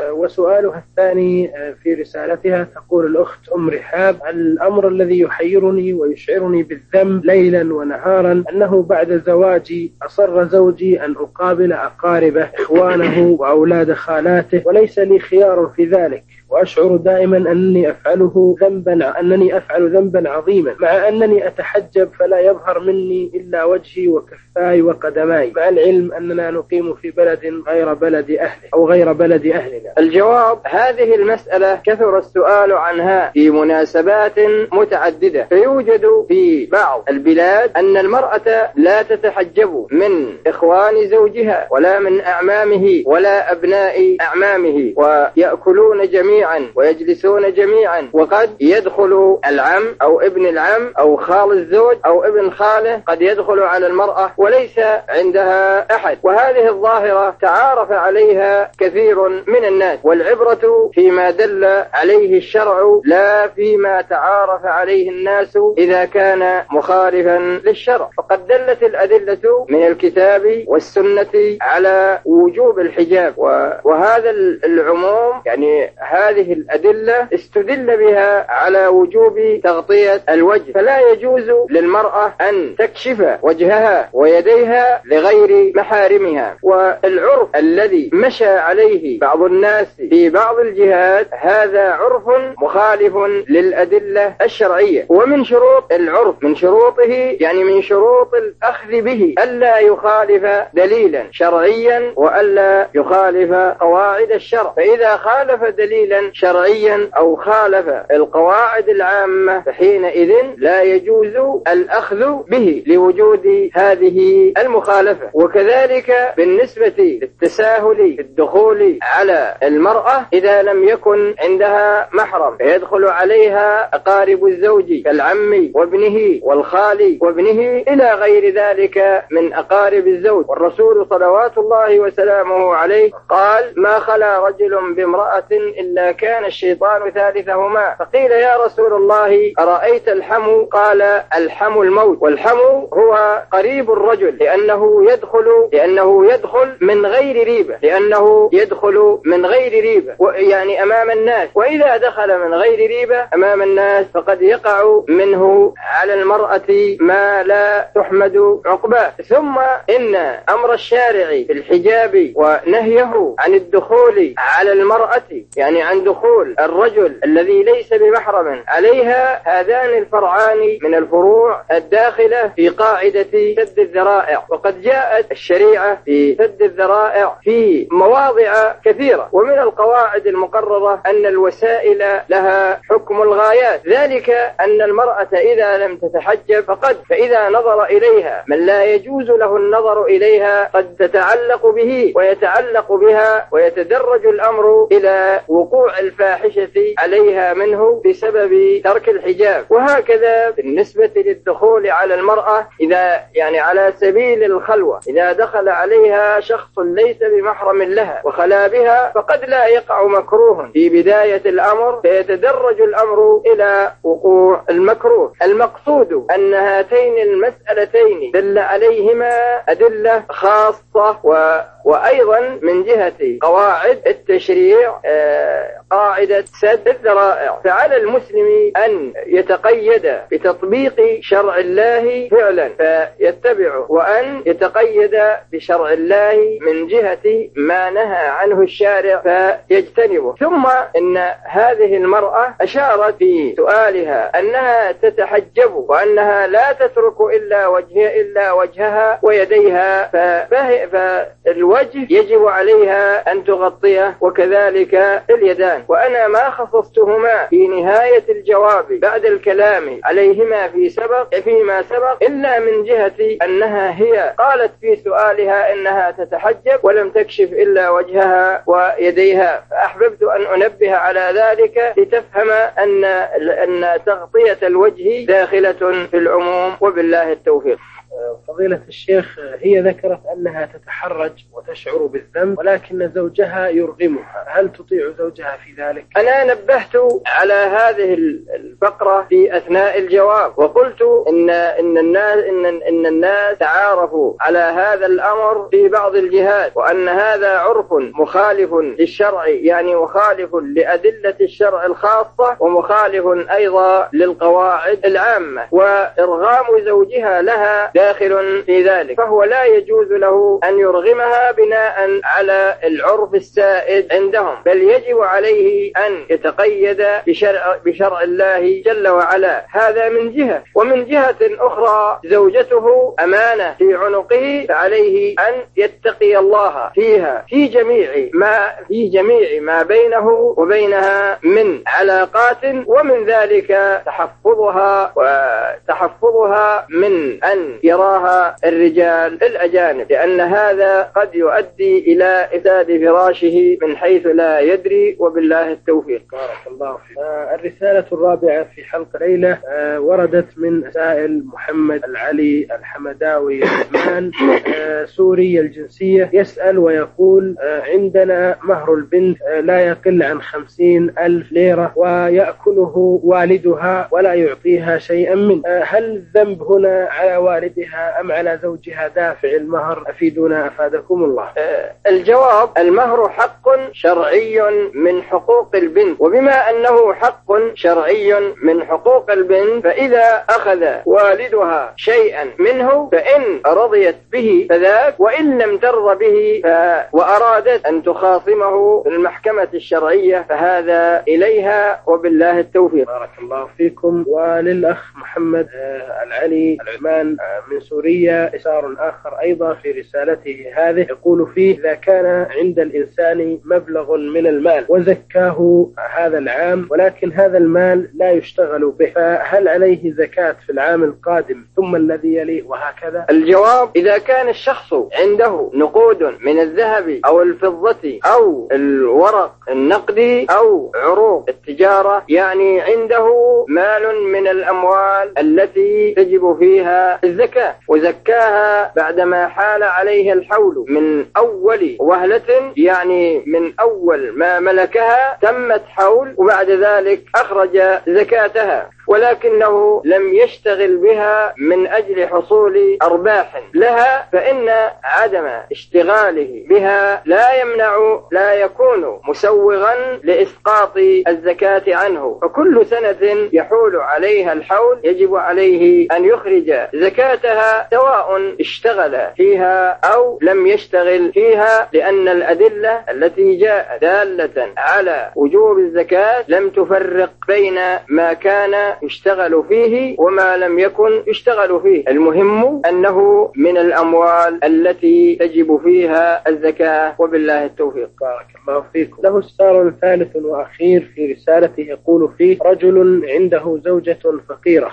وسؤالها الثاني في رسالتها تقول الأخت أم رحاب: الأمر الذي يحيرني ويشعرني بالذنب ليلا ونهارا أنه بعد زواجي أصر زوجي أن أقابل أقاربه إخوانه وأولاد خالاته، وليس لي خيار في ذلك، وأشعر دائما أنني أفعل ذنبا عظيما، مع أنني أتحجب فلا يظهر مني إلا وجهي وكفاي وقدماي، مع العلم أننا نقيم في بلد غير بلد أهله أو غير بلد أهلنا. الجواب: هذه المسألة كثر السؤال عنها في مناسبات متعددة، فيوجد في بعض البلاد أن المرأة لا تتحجب من إخوان زوجها ولا من أعمامه ولا أبناء أعمامه، ويأكلون جميعا ويجلسون جميعا، وقد يدخل العم أو ابن العم أو خال الزوج أو ابن خاله قد يدخل على المرأة وليس عندها أحد. وهذه الظاهرة تعارف عليها كثير من الناس، والعبرة فيما دل عليه الشرع لا فيما تعارف عليه الناس إذا كان مخالفا للشرع. فقد دلت الأدلة من الكتاب والسنة على وجوب الحجاب، وهذا العموم يعني هذه الأدلة استدل بها على وجوب تغطية الوجه، فلا يجوز للمرأة أن تكشف وجهها ويديها لغير محارمها. والعرف الذي مشى عليه بعض الناس في بعض الجهات هذا عرف مخالف للأدلة الشرعية. ومن شروط العرف، من شروطه يعني من شروط الأخذ به ألا يخالف دليلا شرعيا وألا يخالف قواعد الشرع، فإذا خالف دليلا شرعيا أو خالف القواعد العامة فحينئذ لا يجوز الأخذ به لوجود هذه المخالفة. وكذلك بالنسبة للتساهل في الدخول على المرأة إذا لم يكن عندها محرم، فيدخل عليها أقارب الزوج كالعم وابنه والخال وابنه إلى غير ذلك من أقارب الزوج. والرسول صلوات الله وسلامه عليه قال: ما خلا رجل بامرأة إلا كان الشيطان ثالثهما. فقيل: يا رسول الله أرأيت الحم؟ قال: الحم الموت. والحم هو قريب الرجل لأنه يدخل من غير ريبة، يعني أمام الناس، وإذا دخل من غير ريبة أمام الناس فقد يقع منه على المرأة ما لا تحمد عقباه. ثم إن أمر الشارع في الحجاب ونهيه عن الدخول على المرأة، يعني عن دخول الرجل الذي ليس بمحرم عليها، هذان الفرعان من الفروع الداخلة في قاعدة سد الذرائع. وقد جاءت الشريعة في سد الذرائع في مواضع كثيرة، ومن القواعد المقررة أن الوسائل لها حكم الغايات، ذلك أن المرأة إذا لم تتحجب فإذا نظر إليها من لا يجوز له النظر إليها قد تتعلق به ويتعلق بها، ويتدرج الأمر إلى وقوع الفاحشة عليها منه بسبب ترك الحجاب. وهكذا بالنسبة للدخول على المرأة، إذا يعني على سبيل الخلوة، إذا دخل عليها شخص ليس بمحرم لها وخلا بها فقد لا يقع مكروه في بداية الأمر، فيتدرج الأمر إلى وقوع المكروه. المقصود أن هاتين المسألتين دل عليهما أدلة خاصة، وأيضا من جهة قواعد التشريع قاعدة سد الذرائع، فعلى المسلم أن يتقيد بتطبيق شرع الله فعلا فيتبعه، وأن يتقيد بشرع الله من جهة ما نهى عنه الشارع فيجتنبه. ثم إن هذه المرأة أشارت في سؤالها أنها تتحجب وأنها لا تترك إلا وجهها ويديها، فالوجه يجب عليها أن تغطيه وكذلك اليدان. وأنا ما خصصتهما في نهاية الجواب بعد الكلام عليهما فيما سبق إلا من جهة أنها هي قالت في سؤالها أنها تتحجب ولم تكشف إلا وجهها ويديها، فأحببت أن أنبه على ذلك لتفهم أن تغطية الوجه داخلة في العموم، وبالله التوفيق. فضيلة الشيخ، هي ذكرت أنها تتحرج وتشعر بالذنب ولكن زوجها يرغمها، هل تطيع زوجها في ذلك؟ أنا نبهت على هذه فقرة في أثناء الجواب، وقلت إن الناس تعارفوا على هذا الأمر في بعض الجهات، وأن هذا عرف مخالف للشرع، يعني مخالف لأدلة الشرع الخاصة، ومخالف أيضا للقواعد العامة، وإرغام زوجها لها داخل في ذلك، فهو لا يجوز له أن يرغمها بناء على العرف السائد عندهم، بل يجب عليه أن يتقيد بشرع الله جل وعلا. هذا من جهة. ومن جهة أخرى زوجته أمانة في عنقه، فعليه أن يتقي الله فيها في جميع ما بينه وبينها من علاقات، ومن ذلك تحفظها من أن يراها الرجال الأجانب، لأن هذا قد يؤدي إلى إفساد فراشه من حيث لا يدري، وبالله التوفيق. بارك الله فيك. الرسالة الرابعة في حلقة ليلة وردت من سائل محمد العلي الحمداوي عثمان، سوري الجنسية، يسأل ويقول: عندنا مهر البنت لا يقل عن 50,000 ليرة، ويأكله والدها ولا يعطيها شيئا منه، هل الذنب هنا على والدها أم على زوجها دافع المهر؟ أفيدونا أفادكم الله. الجواب: المهر حق شرعي من حقوق البنت، وبما أنه حق شرعي من حقوق البنت، فإذا أخذ والدها شيئا منه فإن رضيت به فذاك، وإن لم ترضى به وأرادت أن تخاصمه في المحكمة الشرعية فهذا إليها، وبالله التوفيق. بارك الله فيكم. وللأخ محمد العلي العثمان من سوريا إشار آخر أيضا في رسالته هذه، يقول فيه: إذا كان عند الإنسان مبلغ من المال وزكاه هذا العام، ولكن هذا المال لا يشتغل به، فهل عليه زكاة في العام القادم ثم الذي يليه وهكذا؟ الجواب: إذا كان الشخص عنده نقود من الذهب أو الفضة أو الورق النقدي أو عروض التجارة، يعني عنده مال من الأموال التي تجب فيها الزكاة، وزكاها بعدما حال عليها الحول من أول وهلة، يعني من أول ما ملكها تمت حول، وبعد ذلك أخرج زكاتها، ولكنه لم يشتغل بها من أجل حصول أرباح لها، فإن عدم اشتغاله بها لا يكون مسوغا لإسقاط الزكاة عنه، فكل سنة يحول عليها الحول يجب عليه أن يخرج زكاتها، سواء اشتغل فيها أو لم يشتغل فيها، لأن الأدلة التي جاء دالة على وجوب الزكاة لم تفرق بين ما كان يشتغل فيه وما لم يكن يشتغل فيه. المهم أنه من الأموال التي تجب فيها الزكاة، وبالله التوفيق. بارك الله فيكم. له سؤال ثالث وأخير في رسالته، يقول فيه: رجل عنده زوجة فقيرة،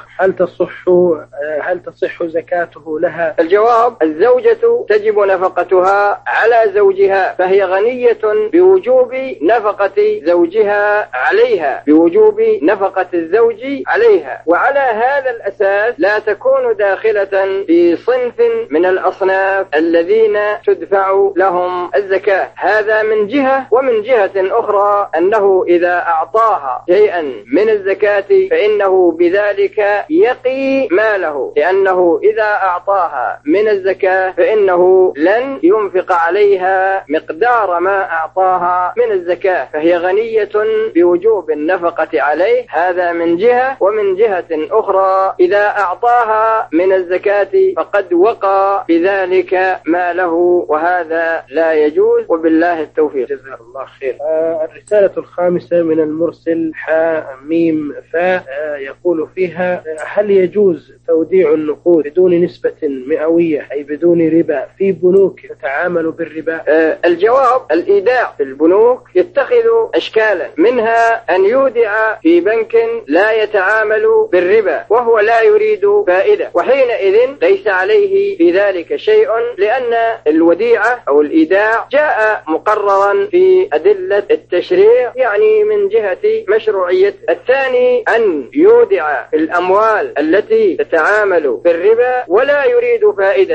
هل تصح زكاته لها؟ الجواب: الزوجة تجب نفقتها على زوجها، فهي غنية بوجوب نفقة زوجها عليها، بوجوب نفقة الزوج عليها، وعلى هذا الأساس لا تكون داخلة في صنف من الأصناف الذين تدفع لهم الزكاة. هذا من جهة. ومن جهة أخرى أنه إذا أعطاها شيئا من الزكاة فإنه بذلك يقي ماله، لأنه إذا أعطاها من الزكاة فإنه لن ينفق عليها مقدار ما أعطاها من الزكاة، فهي غنية بوجوب النفقة عليه. هذا من جهة. ومن جهة أخرى إذا أعطاها من الزكاة فقد وقى بذلك ماله، وهذا لا يجوز، وبالله التوفيق. جزاه الله خير. الرسالة الخامسة من المرسل حميم فاء، يقول فيها: هل يجوز توديع النقود بدون نسبة مئوية، أي بدون ربا، في بنوك تتعامل بالربا؟ الجواب: الإيداع في البنوك يتخذ أشكالا، منها أن يودع في بنك لا يتعامل بالربا وهو لا يريد فائدة، وحينئذ ليس عليه في ذلك شيء، لأن الوديعة أو الإيداع جاء مقررا في أدلة التشريع، يعني من جهة مشروعية. الثاني أن يودع الأموال التي تتعامل بالربا ولا يريد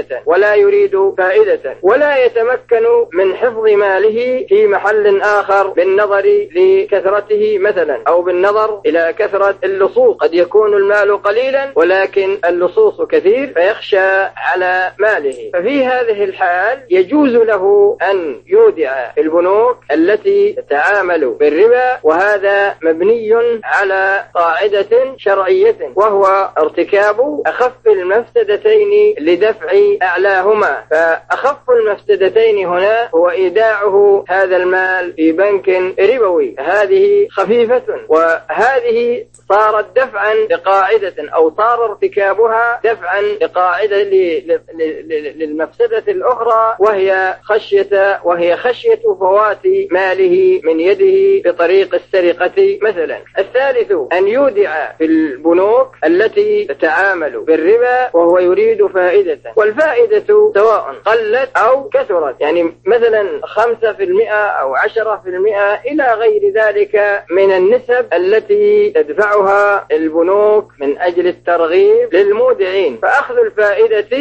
فائدة ولا يتمكن من حفظ ماله في محل آخر بالنظر لكثرته مثلا، أو بالنظر إلى كثرة اللصوص اللصوص، قد يكون المال قليلا ولكن اللصوص كثير فيخشى على ماله. ففي هذه الحال يجوز له أن يودع في البنوك التي تتعامل بالربا، وهذا مبني على قاعدة شرعية وهو ارتكاب أخف المفسدتين لدفع أعلاهما. فأخف المفسدتين هنا هو إيداعه هذا المال في بنك ربوي، هذه خفيفة، وهذه صارت دفعا لقاعدة أو صار ارتكابها دفعا لقاعدة للمفسدة الأخرى وهي خشية فوات ماله من يده بطريق السرقة مثلا. الثالث أن يودع في البنوك التي تتعامل بالربا وهو يريد فائدة، والفائدة سواء قلت أو كثرت، يعني مثلا 5% أو 10% إلى غير ذلك من النسب التي تدفعها البنوك من أجل الترغيب للمودعين. فأخذ الفائدة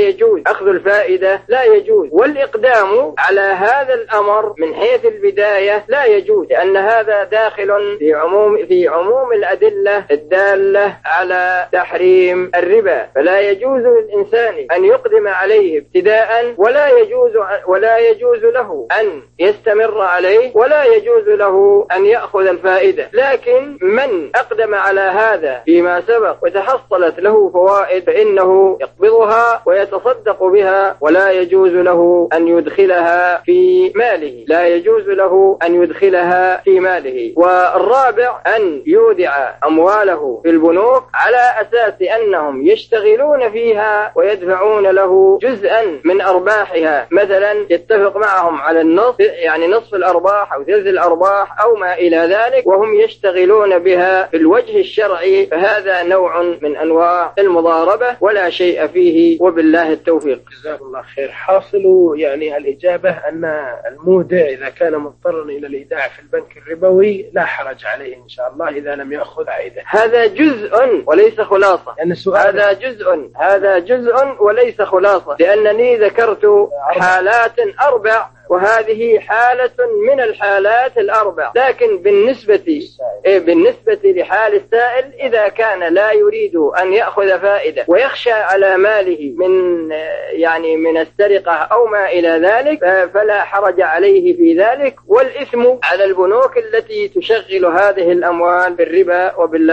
لا يجوز، والإقدام على هذا الأمر من حيث البداية لا يجوز، لأن هذا داخل في عموم الأدلة الدالة على تحريم الربا. فلا يجوز للإنسان أن يقدم عليه ابتداء، ولا يجوز له أن يستمر عليه، ولا يجوز له أن يأخذ الفائدة. لكن من أقدم على هذا فيما سبق وتحصلت له فوائد فإنه يقبضها ويتصدق بها، ولا يجوز له أن يدخلها في ماله. والرابع أن يودع أمواله في البنوك على أساس أنهم يشتغلون فيها ويدفعون له جزءا من أرباحها، مثلا يتفق معهم على النصف، يعني نصف الأرباح أو ثلث الأرباح أو ما إلى ذلك، وهم يشتغلون بها في الوجه الشرعي، فهذا نوع من أنواع المضاربة ولا شيء فيه، وبالله التوفيق. جزاك الله خير. حاصل يعني الإجابة أن المودع إذا كان مضطرا إلى الإيداع في البنك الربوي لا حرج عليه إن شاء الله إذا لم يأخذ عائدة. هذا جزء وليس خلاصة، هذا جزء وليس خلاصة، لأنني ذكرت حالات 4 وهذه حالة من الحالات 4. لكن بالنسبة لحال السائل إذا كان لا يريد أن يأخذ فائدة ويخشى على ماله من السرقة أو ما إلى ذلك فلا حرج عليه في ذلك، والإثم على البنوك التي تشغل هذه الأموال بالربا. وبالله